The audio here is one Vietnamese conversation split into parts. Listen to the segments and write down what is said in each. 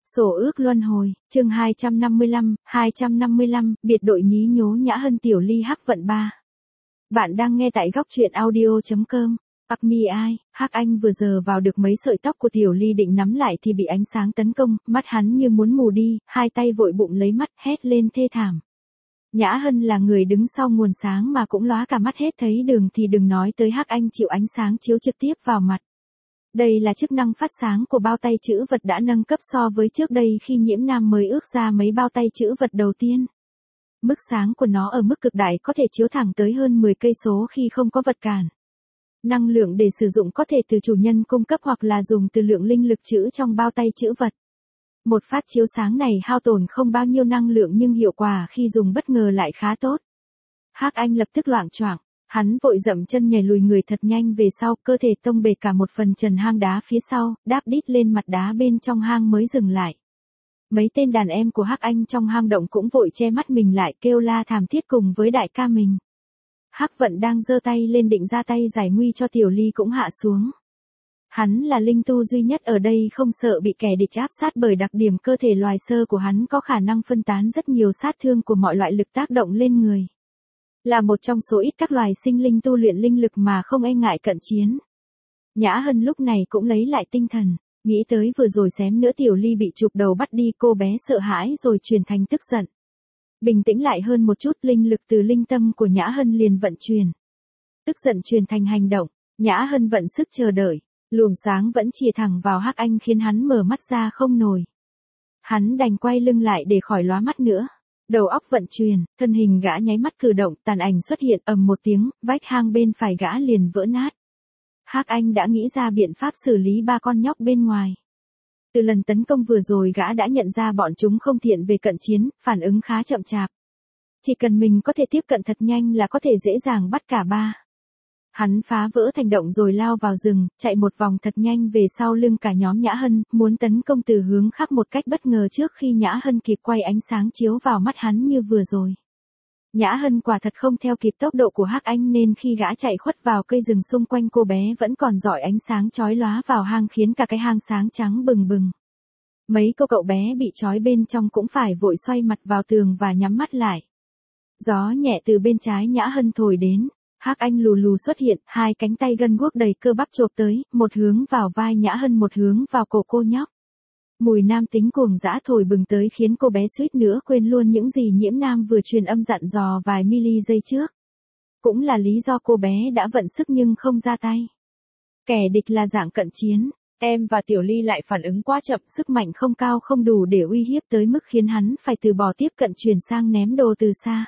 Sổ ước luân hồi, chương 255, biệt đội nhí nhố Nhã Hân Tiểu Ly Hắc Vận 3. Bạn đang nghe tại góc truyện audio.com. Ặc mi ai, Hắc Anh vừa giờ vào được mấy sợi tóc của Tiểu Ly định nắm lại thì bị ánh sáng tấn công, mắt hắn như muốn mù đi, hai tay vội bụng lấy mắt, hét lên thê thảm. Nhã Hân là người đứng sau nguồn sáng mà cũng lóa cả mắt hết thấy đường thì đừng nói tới Hắc Anh chịu ánh sáng chiếu trực tiếp vào mặt. Đây là chức năng phát sáng của bao tay chữ vật đã nâng cấp so với trước đây khi Nhiễm Nam mới ước ra mấy bao tay chữ vật đầu tiên. Mức sáng của nó ở mức cực đại có thể chiếu thẳng tới hơn 10 cây số khi không có vật cản. Năng lượng để sử dụng có thể từ chủ nhân cung cấp hoặc là dùng từ lượng linh lực trữ trong bao tay chữ vật. Một phát chiếu sáng này hao tổn không bao nhiêu năng lượng nhưng hiệu quả khi dùng bất ngờ lại khá tốt. Hắc Anh lập tức loạng choạng. Hắn vội dậm chân nhảy lùi người thật nhanh về sau, cơ thể tông bề cả một phần trần hang đá phía sau, đáp đít lên mặt đá bên trong hang mới dừng lại. Mấy tên đàn em của Hắc Anh trong hang động cũng vội che mắt mình lại kêu la thảm thiết cùng với đại ca mình. Hắc Vận đang giơ tay lên định ra tay giải nguy cho Tiểu Ly cũng hạ xuống. Hắn là linh tu duy nhất ở đây không sợ bị kẻ địch áp sát bởi đặc điểm cơ thể loài sơ của hắn có khả năng phân tán rất nhiều sát thương của mọi loại lực tác động lên người. Là một trong số ít các loài sinh linh tu luyện linh lực mà không e ngại cận chiến. Nhã Hân lúc này cũng lấy lại tinh thần, nghĩ tới vừa rồi xém nữa Tiểu Ly bị chụp đầu bắt đi, cô bé sợ hãi rồi chuyển thành tức giận. Bình tĩnh lại hơn một chút, linh lực từ linh tâm của Nhã Hân liền vận chuyển. Tức giận truyền thành hành động, Nhã Hân vận sức chờ đợi, luồng sáng vẫn chìa thẳng vào Hắc Anh khiến hắn mở mắt ra không nổi. Hắn đành quay lưng lại để khỏi lóa mắt nữa. Đầu óc vận chuyển, thân hình gã nháy mắt cử động, tàn ảnh xuất hiện, ầm một tiếng, vách hang bên phải gã liền vỡ nát. Hắc Anh đã nghĩ ra biện pháp xử lý ba con nhóc bên ngoài. Từ lần tấn công vừa rồi gã đã nhận ra bọn chúng không thiện về cận chiến, phản ứng khá chậm chạp. Chỉ cần mình có thể tiếp cận thật nhanh là có thể dễ dàng bắt cả ba. Hắn phá vỡ thành động rồi lao vào rừng, chạy một vòng thật nhanh về sau lưng cả nhóm Nhã Hân, muốn tấn công từ hướng khác một cách bất ngờ trước khi Nhã Hân kịp quay ánh sáng chiếu vào mắt hắn như vừa rồi. Nhã Hân quả thật không theo kịp tốc độ của Hắc Anh nên khi gã chạy khuất vào cây rừng xung quanh cô bé vẫn còn rọi ánh sáng chói lóa vào hang khiến cả cái hang sáng trắng bừng bừng. Mấy cậu bé bị trói bên trong cũng phải vội xoay mặt vào tường và nhắm mắt lại. Gió nhẹ từ bên trái Nhã Hân thổi đến. Hắc Anh lù lù xuất hiện, hai cánh tay gân guốc đầy cơ bắp chộp tới, một hướng vào vai Nhã Hân một hướng vào cổ cô nhóc. Mùi nam tính cuồng dã thổi bừng tới khiến cô bé suýt nữa quên luôn những gì Nhiễm Nam vừa truyền âm dặn dò vài mili giây trước. Cũng là lý do cô bé đã vận sức nhưng không ra tay. Kẻ địch là dạng cận chiến, em và Tiểu Ly lại phản ứng quá chậm, sức mạnh không cao không đủ để uy hiếp tới mức khiến hắn phải từ bỏ tiếp cận chuyển sang ném đồ từ xa.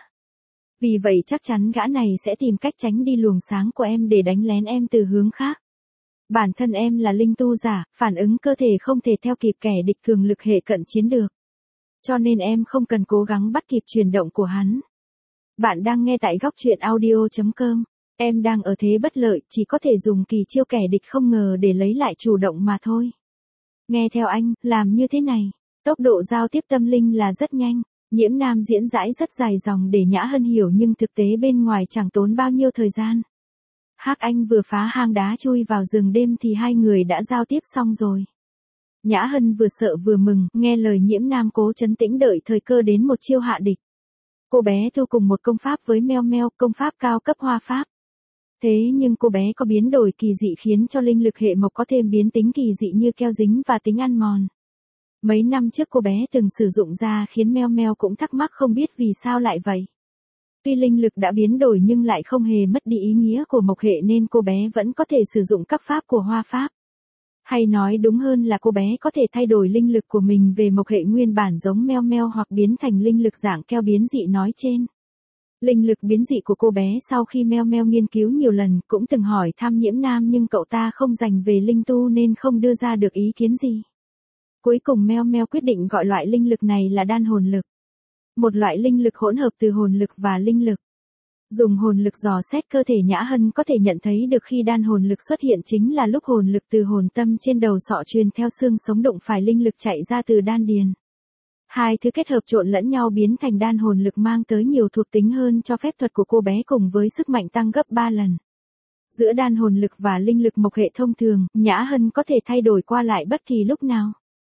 Vì vậy chắc chắn gã này sẽ tìm cách tránh đi luồng sáng của em để đánh lén em từ hướng khác. Bản thân em là linh tu giả, phản ứng cơ thể không thể theo kịp kẻ địch cường lực hệ cận chiến được. Cho nên em không cần cố gắng bắt kịp chuyển động của hắn. Bạn đang nghe tại góc truyện audio.com. Em đang ở thế bất lợi, chỉ có thể dùng kỳ chiêu kẻ địch không ngờ để lấy lại chủ động mà thôi. Nghe theo anh, làm như thế này. Tốc độ giao tiếp tâm linh là rất nhanh. Nhiễm Nam diễn giải rất dài dòng để Nhã Hân hiểu nhưng thực tế bên ngoài chẳng tốn bao nhiêu thời gian. Hắc Anh vừa phá hang đá chui vào rừng đêm thì hai người đã giao tiếp xong rồi. Nhã Hân vừa sợ vừa mừng, nghe lời Nhiễm Nam cố trấn tĩnh đợi thời cơ đến một chiêu hạ địch. Cô bé thu cùng một công pháp với Meo Meo, công pháp cao cấp hoa pháp. Thế nhưng cô bé có biến đổi kỳ dị khiến cho linh lực hệ mộc có thêm biến tính kỳ dị như keo dính và tính ăn mòn. Mấy năm trước cô bé từng sử dụng ra khiến Meo Meo cũng thắc mắc không biết vì sao lại vậy. Tuy linh lực đã biến đổi nhưng lại không hề mất đi ý nghĩa của mộc hệ nên cô bé vẫn có thể sử dụng các pháp của hoa pháp. Hay nói đúng hơn là cô bé có thể thay đổi linh lực của mình về mộc hệ nguyên bản giống Meo Meo hoặc biến thành linh lực dạng keo biến dị nói trên. Linh lực biến dị của cô bé sau khi Meo Meo nghiên cứu nhiều lần cũng từng hỏi thăm Nhiễm Nam nhưng cậu ta không dành về linh tu nên không đưa ra được ý kiến gì. Cuối cùng Meo Meo quyết định gọi loại linh lực này là đan hồn lực. Một loại linh lực hỗn hợp từ hồn lực và linh lực. Dùng hồn lực dò xét cơ thể Nhã Hân có thể nhận thấy được khi đan hồn lực xuất hiện chính là lúc hồn lực từ hồn tâm trên đầu sọ truyền theo xương sống đụng phải linh lực chạy ra từ đan điền. Hai thứ kết hợp trộn lẫn nhau biến thành đan hồn lực mang tới nhiều thuộc tính hơn cho phép thuật của cô bé cùng với sức mạnh tăng gấp 3 lần. Giữa đan hồn lực và linh lực mộc hệ thông thường, Nhã Hân có thể thay đổi qua lại bất kỳ lúc nào.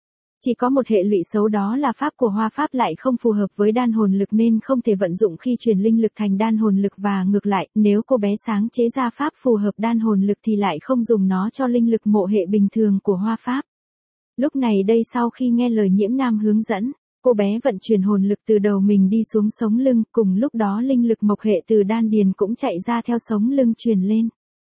Chỉ có một hệ lụy xấu, đó là pháp của hoa pháp lại không phù hợp với đan hồn lực nên không thể vận dụng khi truyền linh lực thành đan hồn lực, và ngược lại, nếu cô bé sáng chế ra pháp phù hợp đan hồn lực thì lại không dùng nó cho linh lực mộ hệ bình thường của hoa pháp. Lúc này đây, sau khi nghe lời Nhiễm Nam hướng dẫn, cô bé vận chuyển hồn lực từ đầu mình đi xuống sống lưng, cùng lúc đó linh lực mộc hệ từ đan điền cũng chạy ra theo sống lưng truyền lên.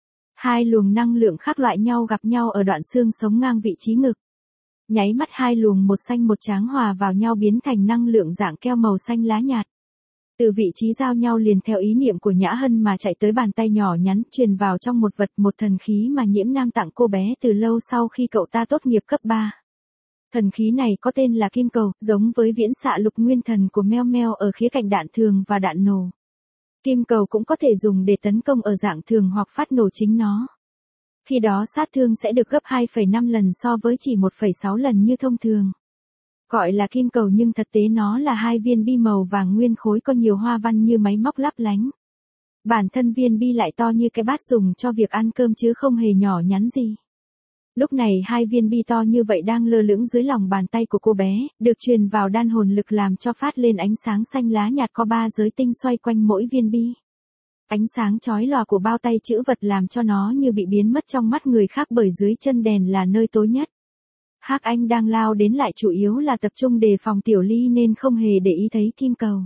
Hai luồng năng lượng khác loại nhau gặp nhau ở đoạn xương sống ngang vị trí ngực. Nháy mắt hai luồng một xanh một trắng hòa vào nhau biến thành năng lượng dạng keo màu xanh lá nhạt. Từ vị trí giao nhau liền theo ý niệm của Nhã Hân mà chạy tới bàn tay nhỏ nhắn, truyền vào trong một vật, một thần khí mà Nhiễm Nam tặng cô bé từ lâu sau khi cậu ta tốt nghiệp cấp 3. Thần khí này có tên là Kim Cầu, giống với viễn xạ lục nguyên thần của Meo Meo ở khía cạnh đạn thường và đạn nổ. Kim Cầu cũng có thể dùng để tấn công ở dạng thường hoặc phát nổ chính nó. Khi đó sát thương sẽ được gấp 2,5 lần so với chỉ 1,6 lần như thông thường. Gọi là kim cầu nhưng thực tế nó là hai viên bi màu vàng nguyên khối có nhiều hoa văn như máy móc lấp lánh. Bản thân viên bi lại to như cái bát dùng cho việc ăn cơm chứ không hề nhỏ nhắn gì. Lúc này hai viên bi to như vậy đang lơ lửng dưới lòng bàn tay của cô bé, được truyền vào đan hồn lực làm cho phát lên ánh sáng xanh lá nhạt có 3 giới tinh xoay quanh mỗi viên bi. Ánh sáng chói lòa của bao tay chữ vật làm cho nó như bị biến mất trong mắt người khác, bởi dưới chân đèn là nơi tối nhất. Hắc Anh đang lao đến lại chủ yếu là tập trung đề phòng Tiểu Ly nên không hề để ý thấy kim cầu.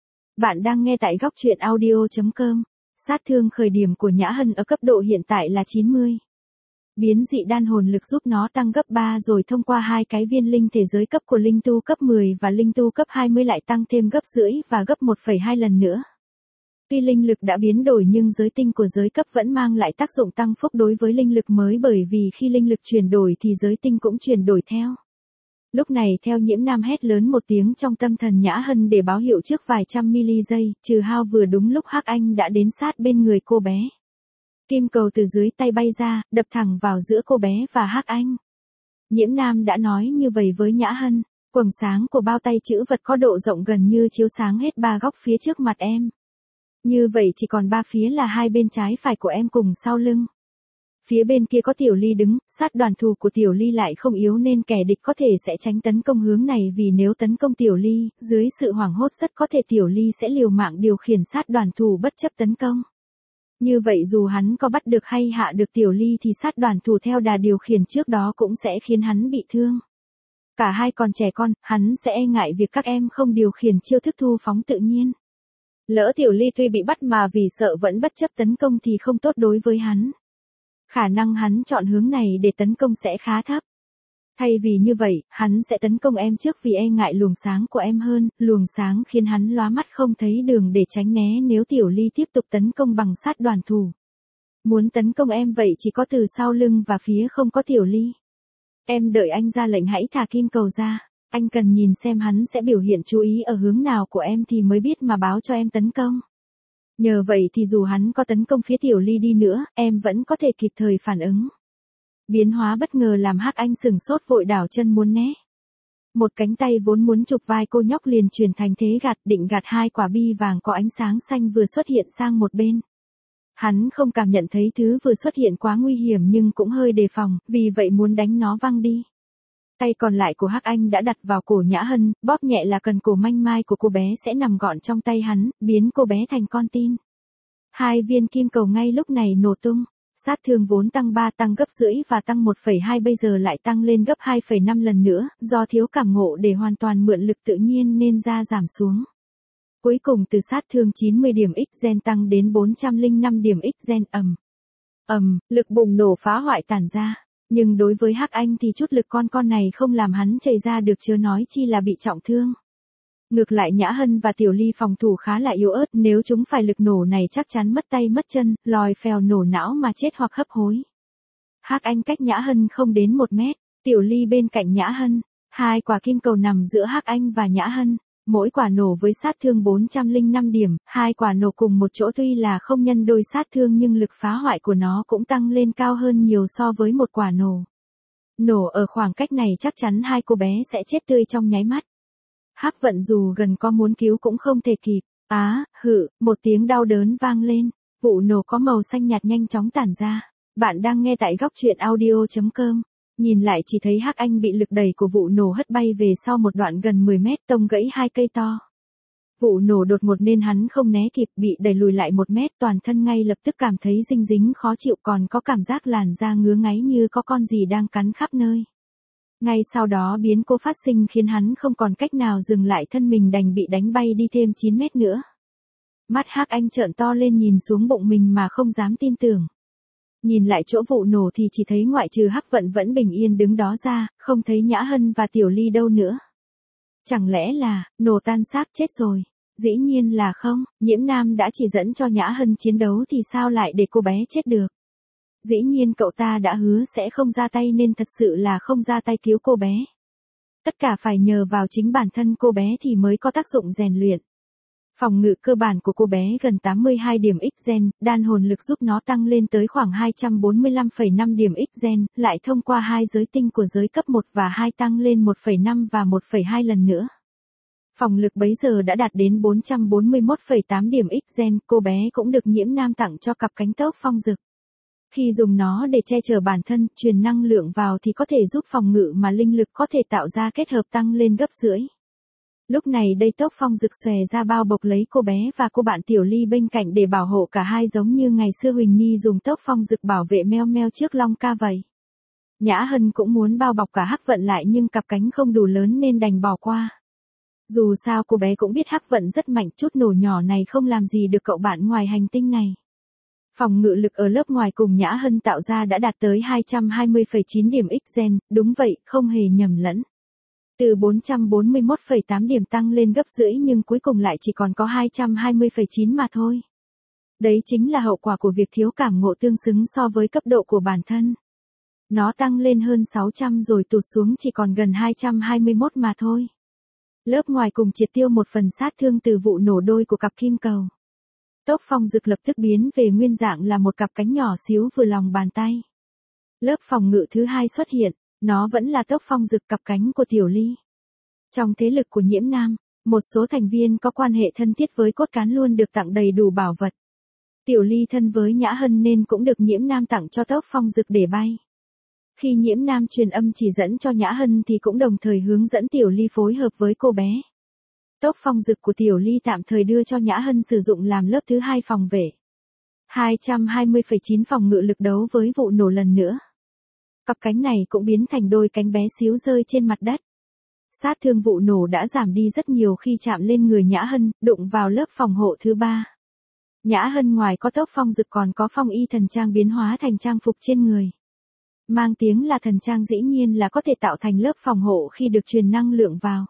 Bạn đang nghe tại góc truyện audio.com. Sát thương khởi điểm của Nhã Hân ở cấp độ hiện tại là 90. Biến dị đan hồn lực giúp nó tăng gấp 3 rồi thông qua hai cái viên linh thể giới cấp của linh tu cấp 10 và linh tu cấp 20 lại tăng thêm gấp rưỡi và gấp 1,2 lần nữa. Tuy linh lực đã biến đổi nhưng giới tinh của giới cấp vẫn mang lại tác dụng tăng phúc đối với linh lực mới, bởi vì khi linh lực chuyển đổi thì giới tinh cũng chuyển đổi theo. Lúc này theo Nhiễm Nam hét lớn một tiếng trong tâm thần Nhã Hân để báo hiệu trước vài trăm mili giây, trừ hao vừa đúng lúc Hắc Anh đã đến sát bên người cô bé. Kim cầu từ dưới tay bay ra, đập thẳng vào giữa cô bé và Hắc Anh. Nhiễm Nam đã nói như vậy với Nhã Hân, quầng sáng của bao tay chữ vật có độ rộng gần như chiếu sáng hết 3 góc phía trước mặt em. Như vậy chỉ còn 3 phía là hai bên trái phải của em cùng sau lưng. Phía bên kia có Tiểu Ly đứng, sát đoàn thù của Tiểu Ly lại không yếu nên kẻ địch có thể sẽ tránh tấn công hướng này, vì nếu tấn công Tiểu Ly, dưới sự hoảng hốt rất có thể Tiểu Ly sẽ liều mạng điều khiển sát đoàn thù bất chấp tấn công. Như vậy dù hắn có bắt được hay hạ được Tiểu Ly thì sát đoàn thù theo đà điều khiển trước đó cũng sẽ khiến hắn bị thương. Cả hai còn trẻ con, hắn sẽ e ngại việc các em không điều khiển chiêu thức thu phóng tự nhiên. Lỡ Tiểu Ly tuy bị bắt mà vì sợ vẫn bất chấp tấn công thì không tốt đối với hắn. Khả năng hắn chọn hướng này để tấn công sẽ khá thấp. Thay vì như vậy, hắn sẽ tấn công em trước vì e ngại luồng sáng của em hơn, luồng sáng khiến hắn lóa mắt không thấy đường để tránh né nếu Tiểu Ly tiếp tục tấn công bằng sát đoàn thù. Muốn tấn công em vậy chỉ có từ sau lưng và phía không có Tiểu Ly. Em đợi anh ra lệnh hãy thả kim cầu ra. Anh cần nhìn xem hắn sẽ biểu hiện chú ý ở hướng nào của em thì mới biết mà báo cho em tấn công. Nhờ vậy thì dù hắn có tấn công phía Tiểu Ly đi nữa, em vẫn có thể kịp thời phản ứng. Biến hóa bất ngờ làm Hắc Anh sừng sốt vội đảo chân muốn né. Một cánh tay vốn muốn chụp vai cô nhóc liền chuyển thành thế định gạt hai quả bi vàng có ánh sáng xanh vừa xuất hiện sang một bên. Hắn không cảm nhận thấy thứ vừa xuất hiện quá nguy hiểm nhưng cũng hơi đề phòng, vì vậy muốn đánh nó văng đi. Tay còn lại của Hắc Anh đã đặt vào cổ Nhã Hân, bóp nhẹ là cần cổ manh mai của cô bé sẽ nằm gọn trong tay hắn, biến cô bé thành con tin. Hai viên kim cầu ngay lúc này nổ tung, sát thương vốn tăng 3 tăng gấp rưỡi và tăng 1,2 bây giờ lại tăng lên gấp 2,5 lần nữa, do thiếu cảm ngộ để hoàn toàn mượn lực tự nhiên nên da giảm xuống. Cuối cùng từ sát thương 90 điểm X gen tăng đến 405 điểm X gen lực bùng nổ phá hoại tản ra. Nhưng đối với Hắc Anh thì chút lực con này không làm hắn chảy ra được chớ nói chi là bị trọng thương. Ngược lại Nhã Hân và Tiểu Ly phòng thủ khá là yếu ớt, nếu chúng phải lực nổ này chắc chắn mất tay mất chân, lòi phèo nổ não mà chết hoặc hấp hối. Hắc Anh cách Nhã Hân không đến 1 mét, Tiểu Ly bên cạnh Nhã Hân, hai quả kim cầu nằm giữa Hắc Anh và Nhã Hân. Mỗi quả nổ với sát thương 405 điểm, hai quả nổ cùng một chỗ tuy là không nhân đôi sát thương nhưng lực phá hoại của nó cũng tăng lên cao hơn nhiều so với một quả nổ. Nổ ở khoảng cách này chắc chắn hai cô bé sẽ chết tươi trong nháy mắt. Hắc Vận dù gần có muốn cứu cũng không thể kịp. Một tiếng đau đớn vang lên, vụ nổ có màu xanh nhạt nhanh chóng tản ra. Bạn đang nghe tại góc truyện audio.com. Nhìn lại chỉ thấy Hắc Anh bị lực đẩy của vụ nổ hất bay về sau một đoạn gần 10 mét, tông gãy hai cây to. Vụ nổ đột ngột nên hắn không né kịp, bị đẩy lùi lại 1 mét, toàn thân ngay lập tức cảm thấy dinh dính khó chịu, còn có cảm giác làn da ngứa ngáy như có con gì đang cắn khắp nơi. Ngay sau đó biến cố phát sinh khiến hắn không còn cách nào dừng lại, thân mình đành bị đánh bay đi thêm 9 mét nữa. Mắt Hắc Anh trợn to lên nhìn xuống bụng mình mà không dám tin tưởng. Nhìn lại chỗ vụ nổ thì chỉ thấy ngoại trừ Hắc Vận vẫn bình yên đứng đó ra, không thấy Nhã Hân và Tiểu Ly đâu nữa. Chẳng lẽ là, nổ tan xác chết rồi? Dĩ nhiên là không, Nhiễm Nam đã chỉ dẫn cho Nhã Hân chiến đấu thì sao lại để cô bé chết được? Dĩ nhiên cậu ta đã hứa sẽ không ra tay nên thật sự là không ra tay cứu cô bé. Tất cả phải nhờ vào chính bản thân cô bé thì mới có tác dụng rèn luyện. Phòng ngự cơ bản của cô bé gần 82 điểm X-Gen, đan hồn lực giúp nó tăng lên tới khoảng 245,5 điểm X-Gen, lại thông qua hai giới tinh của giới cấp 1 và 2 tăng lên 1,5 và 1,2 lần nữa. Phòng lực bấy giờ đã đạt đến 441,8 điểm X-Gen, cô bé cũng được Nhiễm Nam tặng cho cặp cánh tốc phong dực. Khi dùng nó để che chở bản thân, truyền năng lượng vào thì có thể giúp phòng ngự mà linh lực có thể tạo ra kết hợp tăng lên gấp rưỡi. Lúc này đây tốc phong rực xòe ra bao bọc lấy cô bé và cô bạn Tiểu Ly bên cạnh để bảo hộ cả hai, giống như ngày xưa Huỳnh Nhi dùng tốc phong rực bảo vệ Meo Meo trước Long Ca vậy. Nhã Hân cũng muốn bao bọc cả Hắc Vận lại nhưng cặp cánh không đủ lớn nên đành bỏ qua. Dù sao cô bé cũng biết Hắc Vận rất mạnh, chút nổ nhỏ này không làm gì được cậu bạn ngoài hành tinh này. Phòng ngự lực ở lớp ngoài cùng Nhã Hân tạo ra đã đạt tới 220,9 điểm X-Gen, đúng vậy, không hề nhầm lẫn. Từ 441,8 điểm tăng lên gấp rưỡi nhưng cuối cùng lại chỉ còn có 220,9 mà thôi. Đấy chính là hậu quả của việc thiếu cảm ngộ tương xứng so với cấp độ của bản thân. Nó tăng lên hơn 600 rồi tụt xuống chỉ còn gần 221 mà thôi. Lớp ngoài cùng triệt tiêu một phần sát thương từ vụ nổ đôi của cặp kim cầu. Tốc phong rực lập tức biến về nguyên dạng là một cặp cánh nhỏ xíu vừa lòng bàn tay. Lớp phòng ngự thứ hai xuất hiện, nó vẫn là tốc phong rực, cặp cánh của Tiểu Ly. Trong thế lực của Nhiễm Nam, một số thành viên có quan hệ thân thiết với cốt cán luôn được tặng đầy đủ bảo vật. Tiểu Ly thân với Nhã Hân nên cũng được Nhiễm Nam tặng cho tốc phong rực để bay. Khi Nhiễm Nam truyền âm chỉ dẫn cho Nhã Hân thì cũng đồng thời hướng dẫn Tiểu Ly phối hợp với cô bé. Tốc phong rực của Tiểu Ly tạm thời đưa cho Nhã Hân sử dụng làm lớp thứ hai phòng vệ. 220,9 phòng ngự lực đấu với vụ nổ lần nữa. Cặp cánh này cũng biến thành đôi cánh bé xíu rơi trên mặt đất. Sát thương vụ nổ đã giảm đi rất nhiều khi chạm lên người Nhã Hân, đụng vào lớp phòng hộ thứ ba. Nhã Hân ngoài có tốc phong rực còn có phong y thần trang biến hóa thành trang phục trên người. Mang tiếng là thần trang dĩ nhiên là có thể tạo thành lớp phòng hộ khi được truyền năng lượng vào.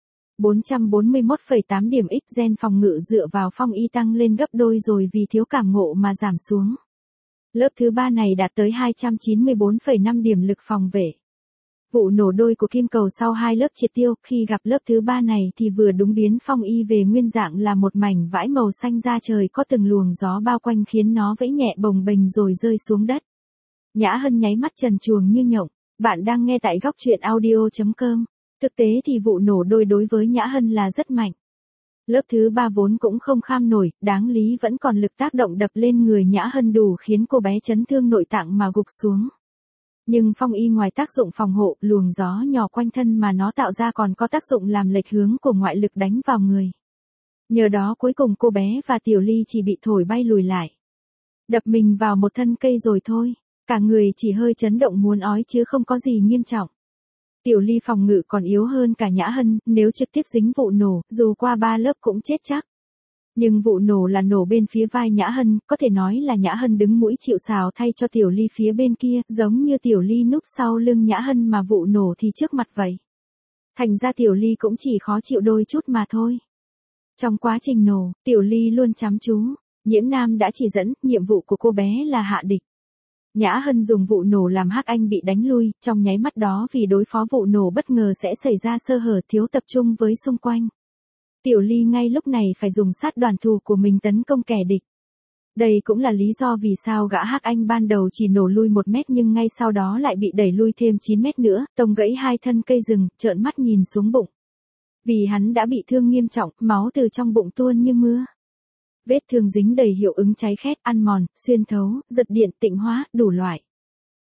441,8 điểm X-Gen phòng ngự dựa vào phong y tăng lên gấp đôi rồi vì thiếu cảm ngộ mà giảm xuống. Lớp thứ ba này đạt tới 294,5 điểm lực phòng vệ. Vụ nổ đôi của kim cầu sau hai lớp triệt tiêu, khi gặp lớp thứ ba này thì vừa đúng biến phong y về nguyên dạng là một mảnh vãi màu xanh da trời có từng luồng gió bao quanh khiến nó vẫy nhẹ bồng bềnh rồi rơi xuống đất. Nhã Hân nháy mắt trần truồng như nhộng. Bạn đang nghe tại góc truyện audio.com. Thực tế thì vụ nổ đôi đối với Nhã Hân là rất mạnh. Lớp thứ ba vốn cũng không kham nổi, đáng lý vẫn còn lực tác động đập lên người Nhã Hân đủ khiến cô bé chấn thương nội tạng mà gục xuống. Nhưng phong y ngoài tác dụng phòng hộ, luồng gió nhỏ quanh thân mà nó tạo ra còn có tác dụng làm lệch hướng của ngoại lực đánh vào người. Nhờ đó cuối cùng cô bé và Tiểu Ly chỉ bị thổi bay lùi lại. Đập mình vào một thân cây rồi thôi, cả người chỉ hơi chấn động muốn ói chứ không có gì nghiêm trọng. Tiểu Ly phòng ngự còn yếu hơn cả Nhã Hân, nếu trực tiếp dính vụ nổ, dù qua 3 lớp cũng chết chắc. Nhưng vụ nổ là nổ bên phía vai Nhã Hân, có thể nói là Nhã Hân đứng mũi chịu sào thay cho Tiểu Ly phía bên kia, giống như Tiểu Ly núp sau lưng Nhã Hân mà vụ nổ thì trước mặt vậy. Thành ra Tiểu Ly cũng chỉ khó chịu đôi chút mà thôi. Trong quá trình nổ, Tiểu Ly luôn chăm chú. Nhiễm Nam đã chỉ dẫn, nhiệm vụ của cô bé là hạ địch. Nhã Hân dùng vụ nổ làm Hắc Anh bị đánh lui, trong nháy mắt đó vì đối phó vụ nổ bất ngờ sẽ xảy ra sơ hở thiếu tập trung với xung quanh. Tiểu Ly ngay lúc này phải dùng sát đoàn thù của mình tấn công kẻ địch. Đây cũng là lý do vì sao gã Hắc Anh ban đầu chỉ nổ lui 1 mét nhưng ngay sau đó lại bị đẩy lui thêm 9 mét nữa, tông gãy 2 thân cây rừng, trợn mắt nhìn xuống bụng. Vì hắn đã bị thương nghiêm trọng, máu từ trong bụng tuôn như mưa. Vết thương dính đầy hiệu ứng cháy khét, ăn mòn, xuyên thấu, giật điện, tịnh hóa, đủ loại.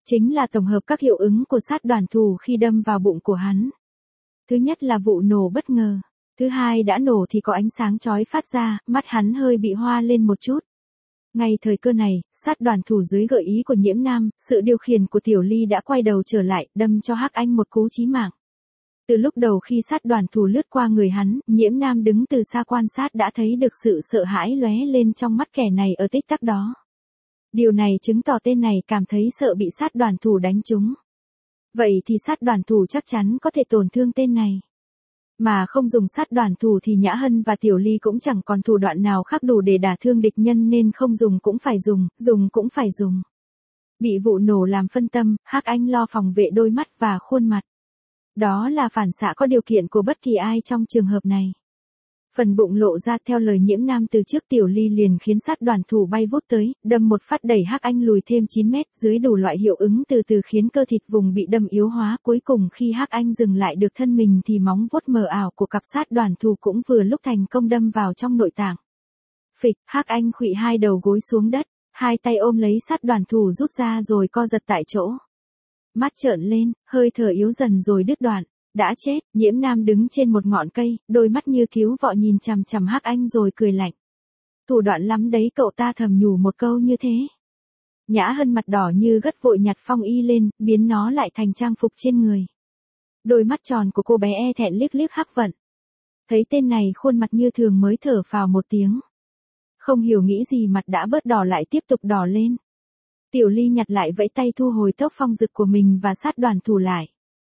Chính là tổng hợp các hiệu ứng của sát đoàn thù khi đâm vào bụng của hắn. Thứ nhất là vụ nổ bất ngờ. Thứ hai đã nổ thì có ánh sáng chói phát ra, mắt hắn hơi bị hoa lên một chút. Ngay thời cơ này, sát đoàn thủ dưới gợi ý của Nhiễm Nam, sự điều khiển của Tiểu Ly đã quay đầu trở lại, đâm cho Hắc Anh một cú chí mạng. Từ lúc đầu khi sát đoàn thủ lướt qua người hắn, Nhiễm Nam đứng từ xa quan sát đã thấy được sự sợ hãi lóe lên trong mắt kẻ này ở tích tắc đó. Điều này chứng tỏ tên này cảm thấy sợ bị sát đoàn thủ đánh trúng. Vậy thì sát đoàn thủ chắc chắn có thể tổn thương tên này. Mà không dùng sát đoàn thủ thì Nhã Hân và Tiểu Ly cũng chẳng còn thủ đoạn nào khác đủ để đả thương địch nhân nên không dùng cũng phải dùng cũng phải dùng. Bị vụ nổ làm phân tâm, Hắc Anh lo phòng vệ đôi mắt và khuôn mặt. Đó là phản xạ có điều kiện của bất kỳ ai trong trường hợp này. Phần bụng lộ ra theo lời Nhiễm Nam từ trước Tiểu Ly liền khiến sát đoàn thủ bay vút tới, đâm một phát đẩy Hắc Anh lùi thêm 9 mét dưới đủ loại hiệu ứng từ từ khiến cơ thịt vùng bị đâm yếu hóa. Cuối cùng khi Hắc Anh dừng lại được thân mình thì móng vuốt mờ ảo của cặp sát đoàn thủ cũng vừa lúc thành công đâm vào trong nội tạng. Phịch, Hắc Anh khuỵu hai đầu gối xuống đất, hai tay ôm lấy sát đoàn thủ rút ra rồi co giật tại chỗ. Mắt trợn lên, hơi thở yếu dần rồi đứt đoạn. Đã chết, Nhiễm Nam đứng trên một ngọn cây, đôi mắt như cứu vọ nhìn chằm chằm Hắc Anh rồi cười lạnh. Thủ đoạn lắm đấy, cậu ta thầm nhủ một câu như thế. Nhã Hân mặt đỏ như gất vội nhặt phong y lên, biến nó lại thành trang phục trên người. Đôi mắt tròn của cô bé e thẹn liếc liếc Hắc Vận. Thấy tên này khuôn mặt như thường mới thở phào một tiếng. Không hiểu nghĩ gì mặt đã bớt đỏ lại tiếp tục đỏ lên. Tiểu Ly nhặt lại vẫy tay thu hồi tốc phong dực của mình và sát đoàn thủ lại.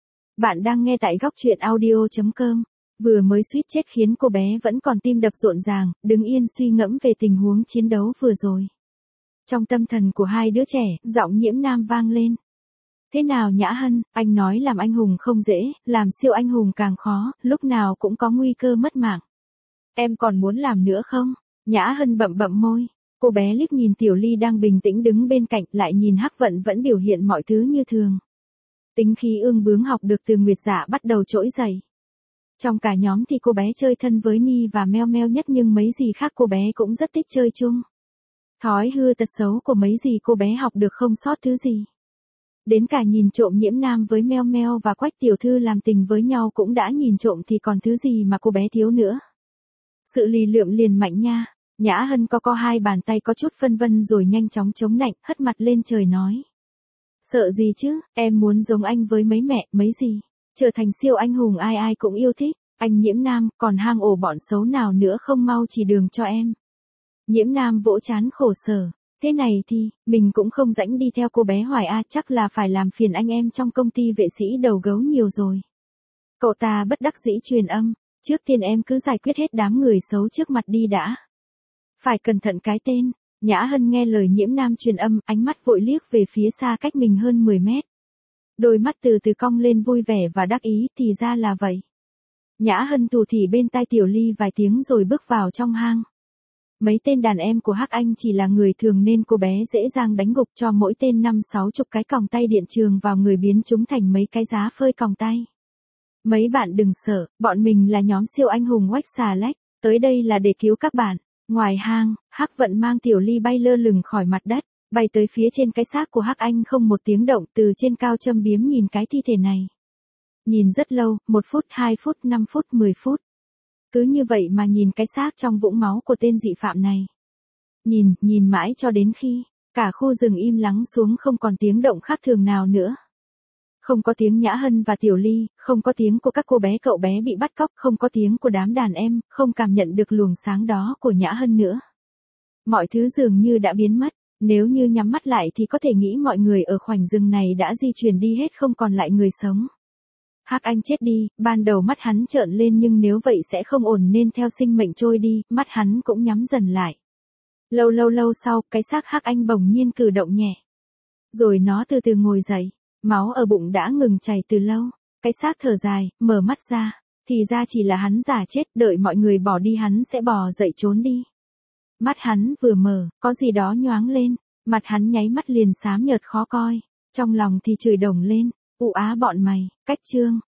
Bạn đang nghe tại góc truyện audio.com. Vừa mới suýt chết khiến cô bé vẫn còn tim đập rộn ràng, đứng yên suy ngẫm về tình huống chiến đấu vừa rồi. Trong tâm thần của hai đứa trẻ, giọng Nhiễm Nam vang lên. Thế nào Nhã Hân, anh nói làm anh hùng không dễ, làm siêu anh hùng càng khó, lúc nào cũng có nguy cơ mất mạng. Em còn muốn làm nữa không? Nhã Hân bậm bậm môi. Cô bé liếc nhìn Tiểu Ly đang bình tĩnh đứng bên cạnh, lại nhìn Hắc Vận vẫn biểu hiện mọi thứ như thường. Tính khí ương bướng học được từ Nguyệt Dạ bắt đầu trỗi dậy. Trong cả nhóm thì cô bé chơi thân với Ni và Meo Meo nhất nhưng mấy gì khác cô bé cũng rất thích chơi chung. Thói hư tật xấu của mấy gì cô bé học được không sót thứ gì. Đến cả nhìn trộm Nhiễm Nam với Meo Meo và Quách tiểu thư làm tình với nhau cũng đã nhìn trộm thì còn thứ gì mà cô bé thiếu nữa. Sự lì lượm liền mạnh nha. Nhã Hân co hai bàn tay có chút phân vân rồi nhanh chóng chống nạnh, hất mặt lên trời nói. Sợ gì chứ, em muốn giống anh với mấy mẹ, mấy gì. Trở thành siêu anh hùng ai ai cũng yêu thích. Anh Nhiễm Nam, còn hang ổ bọn xấu nào nữa không mau chỉ đường cho em. Nhiễm Nam vỗ trán khổ sở. Thế này thì, mình cũng không rảnh đi theo cô bé hoài chắc là phải làm phiền anh em trong công ty vệ sĩ đầu gấu nhiều rồi. Cậu ta bất đắc dĩ truyền âm, trước tiên em cứ giải quyết hết đám người xấu trước mặt đi đã. Phải cẩn thận cái tên. Nhã Hân nghe lời Nhiễm Nam truyền âm, ánh mắt vội liếc về phía xa cách mình hơn 10 mét. Đôi mắt từ từ cong lên vui vẻ và đắc ý, thì ra là vậy. Nhã Hân thủ thỉ bên tai Tiểu Ly vài tiếng rồi bước vào trong hang. Mấy tên đàn em của Hắc Anh chỉ là người thường nên cô bé dễ dàng đánh gục cho mỗi tên 5-6 chục cái còng tay điện trường vào người biến chúng thành mấy cái giá phơi còng tay. Mấy bạn đừng sợ, bọn mình là nhóm siêu anh hùng Oách Xà Lách, tới đây là để cứu các bạn. Ngoài hang, Hắc Vận mang Tiểu Ly bay lơ lửng khỏi mặt đất, bay tới phía trên cái xác của Hắc Anh không một tiếng động, từ trên cao châm biếm nhìn cái thi thể này. Nhìn rất lâu, 1 phút, 2 phút, 5 phút, 10 phút. Cứ như vậy mà nhìn cái xác trong vũng máu của tên dị phạm này. Nhìn mãi cho đến khi, cả khu rừng im lắng xuống không còn tiếng động khác thường nào nữa. Không có tiếng Nhã Hân và Tiểu Ly, không có tiếng của các cô bé cậu bé bị bắt cóc, không có tiếng của đám đàn em, không cảm nhận được luồng sáng đó của Nhã Hân nữa. Mọi thứ dường như đã biến mất, nếu như nhắm mắt lại thì có thể nghĩ mọi người ở khoảnh rừng này đã di chuyển đi hết không còn lại người sống. Hắc Anh chết đi, ban đầu mắt hắn trợn lên nhưng nếu vậy sẽ không ổn nên theo sinh mệnh trôi đi, mắt hắn cũng nhắm dần lại. Lâu sau, cái xác Hắc Anh bỗng nhiên cử động nhẹ. Rồi nó từ từ ngồi dậy. Máu ở bụng đã ngừng chảy từ lâu, cái xác thở dài, mở mắt ra, thì ra chỉ là hắn giả chết, đợi mọi người bỏ đi hắn sẽ bò dậy trốn đi. Mắt hắn vừa mở, có gì đó nhoáng lên, mặt hắn nháy mắt liền xám nhợt khó coi, trong lòng thì chửi đồng lên, ụ á bọn mày, cách chương.